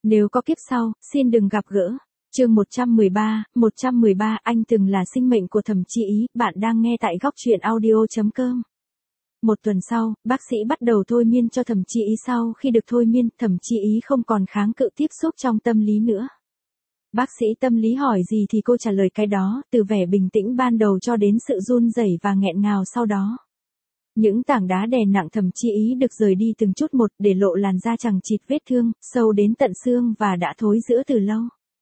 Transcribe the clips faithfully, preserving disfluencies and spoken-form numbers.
Nếu có kiếp sau, xin đừng gặp gỡ. Chương một trăm mười ba, một trăm mười ba anh từng là sinh mệnh của Thẩm Chi Ý, bạn đang nghe tại góc truyện audio chấm com. Một tuần sau, bác sĩ bắt đầu thôi miên cho Thẩm Chi Ý sau khi được thôi miên, Thẩm Chi Ý không còn kháng cự tiếp xúc trong tâm lý nữa. Bác sĩ tâm lý hỏi gì thì cô trả lời cái đó, từ vẻ bình tĩnh ban đầu cho đến sự run rẩy và nghẹn ngào sau đó. Những tảng đá đè nặng Thẩm Chi Ý được rời đi từng chút một để lộ làn da chằng chịt vết thương, sâu đến tận xương và đã thối rữa từ lâu.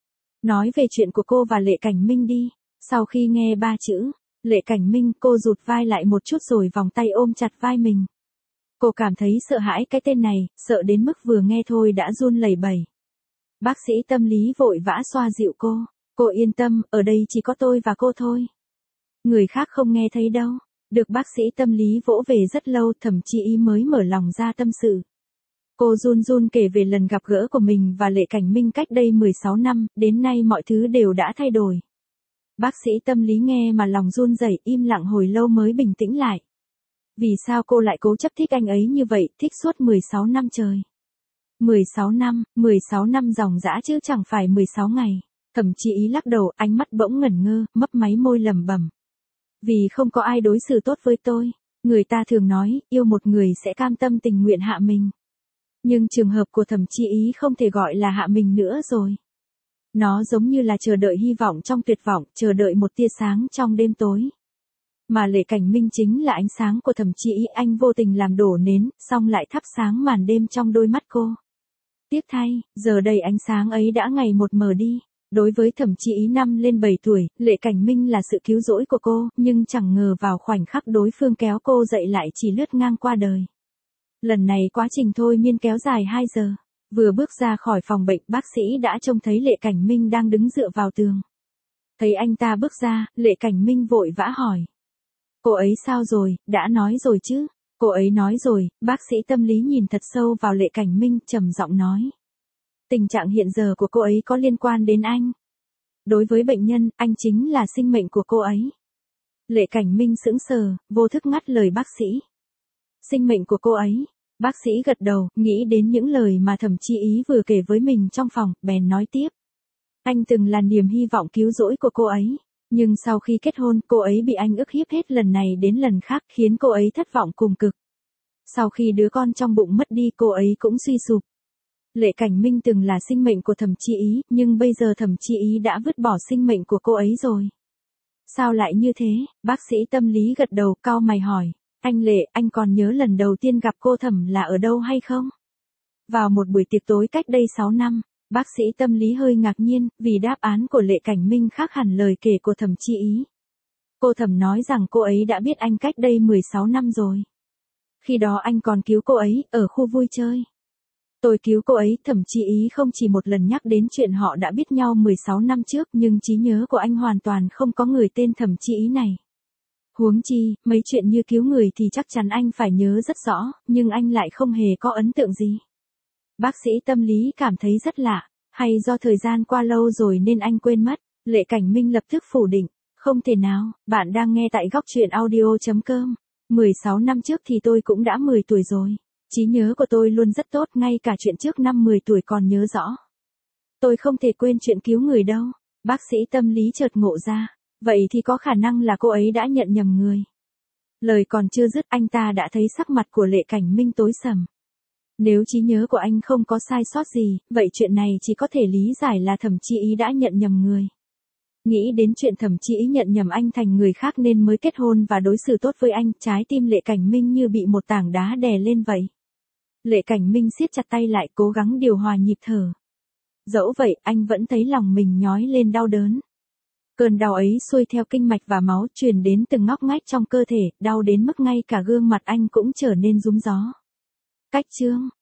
Nói về chuyện của cô và Lệ Cảnh Minh đi. Sau khi nghe ba chữ, Lệ Cảnh Minh, cô rụt vai lại một chút rồi vòng tay ôm chặt vai mình. Cô cảm thấy sợ hãi cái tên này, sợ đến mức vừa nghe thôi đã run lẩy bẩy. Bác sĩ tâm lý vội vã xoa dịu cô. Cô yên tâm, ở đây chỉ có tôi và cô thôi. Người khác không nghe thấy đâu. Được bác sĩ tâm lý vỗ về rất lâu, Thẩm Chi Ý mới mở lòng ra tâm sự. Cô run run kể về lần gặp gỡ của mình và Lệ Cảnh Minh cách đây mười sáu năm, đến nay mọi thứ đều đã thay đổi. Bác sĩ tâm lý nghe mà lòng run rẩy, im lặng hồi lâu mới bình tĩnh lại. Vì sao cô lại cố chấp thích anh ấy như vậy, thích suốt mười sáu năm trời? mười sáu năm, mười sáu năm dòng dã chứ chẳng phải mười sáu ngày. Thẩm Chi Ý lắc đầu, ánh mắt bỗng ngẩn ngơ, mấp máy môi lẩm bẩm. Vì không có ai đối xử tốt với tôi. Người ta thường nói, yêu một người sẽ cam tâm tình nguyện hạ mình. Nhưng trường hợp của Thẩm Chi Ý không thể gọi là hạ mình nữa rồi. Nó giống như là chờ đợi hy vọng trong tuyệt vọng, chờ đợi một tia sáng trong đêm tối. Mà Lệ Cảnh Minh chính là ánh sáng của Thẩm Chi Ý, anh vô tình làm đổ nến, xong lại thắp sáng màn đêm trong đôi mắt cô. Tiếc thay, giờ đây ánh sáng ấy đã ngày một mờ đi. Đối với Thẩm Chi Ý năm lên bảy tuổi, Lệ Cảnh Minh là sự cứu rỗi của cô, nhưng chẳng ngờ vào khoảnh khắc đối phương kéo cô dậy lại chỉ lướt ngang qua đời. Lần này quá trình thôi miên kéo dài hai giờ. Vừa bước ra khỏi phòng bệnh, bác sĩ đã trông thấy Lệ Cảnh Minh đang đứng dựa vào tường. Thấy anh ta bước ra, Lệ Cảnh Minh vội vã hỏi. Cô ấy sao rồi, đã nói rồi chứ? Cô ấy nói rồi, bác sĩ tâm lý nhìn thật sâu vào Lệ Cảnh Minh, trầm giọng nói. Tình trạng hiện giờ của cô ấy có liên quan đến anh. Đối với bệnh nhân, anh chính là sinh mệnh của cô ấy. Lệ Cảnh Minh sững sờ, vô thức ngắt lời bác sĩ. Sinh mệnh của cô ấy. Bác sĩ gật đầu, nghĩ đến những lời mà Thẩm Chi Ý vừa kể với mình trong phòng, bèn nói tiếp. Anh từng là niềm hy vọng cứu rỗi của cô ấy. Nhưng sau khi kết hôn, cô ấy bị anh ức hiếp hết lần này đến lần khác, khiến cô ấy thất vọng cùng cực. Sau khi đứa con trong bụng mất đi, cô ấy cũng suy sụp. Lệ Cảnh Minh từng là sinh mệnh của Thẩm Chi Ý, nhưng bây giờ Thẩm Chi Ý đã vứt bỏ sinh mệnh của cô ấy rồi. Sao lại như thế? Bác sĩ tâm lý gật đầu, cau mày hỏi. Anh Lệ, anh còn nhớ lần đầu tiên gặp cô Thẩm là ở đâu hay không? Vào một buổi tiệc tối cách đây sáu năm, bác sĩ tâm lý hơi ngạc nhiên, vì đáp án của Lệ Cảnh Minh khác hẳn lời kể của Thẩm Chi Ý. Cô Thẩm nói rằng cô ấy đã biết anh cách đây mười sáu năm rồi. Khi đó anh còn cứu cô ấy, ở khu vui chơi. Tôi cứu cô ấy, Thẩm Chi Ý không chỉ một lần nhắc đến chuyện họ đã biết nhau mười sáu năm trước, nhưng trí nhớ của anh hoàn toàn không có người tên Thẩm Chi Ý này. Huống chi, mấy chuyện như cứu người thì chắc chắn anh phải nhớ rất rõ, nhưng anh lại không hề có ấn tượng gì. Bác sĩ tâm lý cảm thấy rất lạ, hay do thời gian qua lâu rồi nên anh quên mất. Lệ Cảnh Minh lập tức phủ định, không thể nào, bạn đang nghe tại góc truyện audio chấm com. mười sáu năm trước thì tôi cũng đã mười tuổi rồi. Trí nhớ của tôi luôn rất tốt, ngay cả chuyện trước năm mười tuổi còn nhớ rõ. Tôi không thể quên chuyện cứu người đâu. Bác sĩ tâm lý chợt ngộ ra. Vậy thì có khả năng là cô ấy đã nhận nhầm người. Lời còn chưa dứt, anh ta đã thấy sắc mặt của Lệ Cảnh Minh tối sầm. Nếu trí nhớ của anh không có sai sót gì, vậy chuyện này chỉ có thể lý giải là Thẩm Chi Ý đã nhận nhầm người. Nghĩ đến chuyện Thẩm Chi Ý nhận nhầm anh thành người khác nên mới kết hôn và đối xử tốt với anh, trái tim Lệ Cảnh Minh như bị một tảng đá đè lên vậy. Lệ Cảnh Minh siết chặt tay lại, cố gắng điều hòa nhịp thở. Dẫu vậy, anh vẫn thấy lòng mình nhói lên đau đớn. Cơn đau ấy xuôi theo kinh mạch và máu, truyền đến từng ngóc ngách trong cơ thể, đau đến mức ngay cả gương mặt anh cũng trở nên rúm gió. Cách chương,